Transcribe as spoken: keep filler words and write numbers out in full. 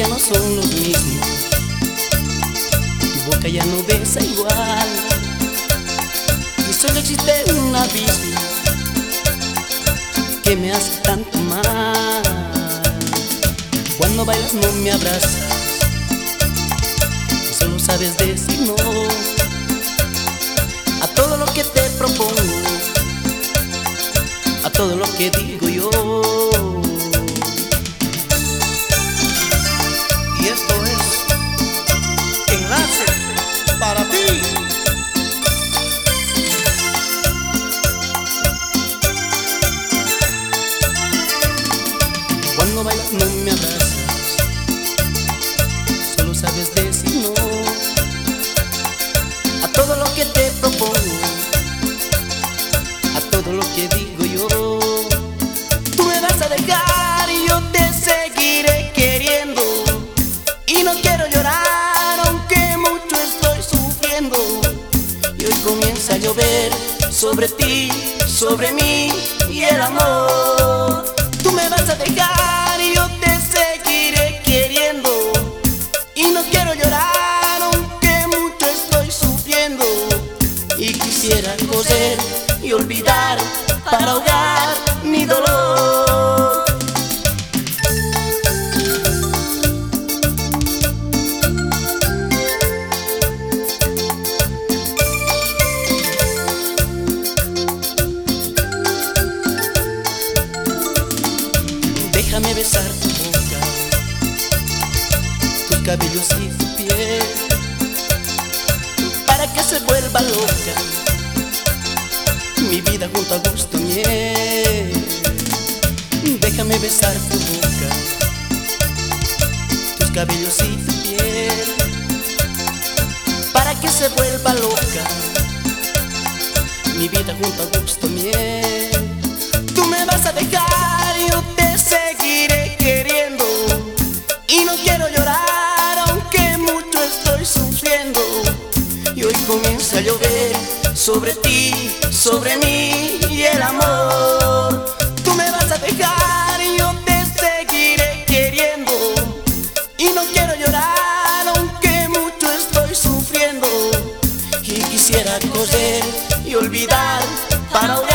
ya no son los mismos, tu boca ya no besa igual, y solo existe un abismo que me hace tanto mal. Cuando bailas no me abrazas, solo sabes decir no a todo lo que te propongo, a todo lo que digo yo. Y esto es Enlace para ti. Cuando bailas no me abrazas, solo sabes decir no a todo lo que te propongo, a todo lo que digo yo. Tú me vas a dejar y yo te seguiré queriendo, y no quiero llorar aunque mucho estoy sufriendo. Y hoy comienza a llover sobre ti, sobre mí y el amor. Tú me vas a dejar y yo te seguiré queriendo, y no quiero llorar aunque mucho estoy sufriendo. Y quisiera coser y olvidar para ahogar mi dolor. Déjame besar tu boca, tus cabellos y tu piel, para que se vuelva loca mi vida junto a gusto miel. Déjame besar tu boca, tus cabellos y tu piel, para que se vuelva loca mi vida junto a gusto miel. Tú me vas a dejar y yo te seguiré queriendo, y no quiero llorar aunque mucho estoy sufriendo. Y hoy comienza a llover sobre ti, sobre mí y el amor. Tú me vas a dejar y yo te seguiré queriendo, y no quiero llorar aunque mucho estoy sufriendo. Y quisiera coser y olvidar para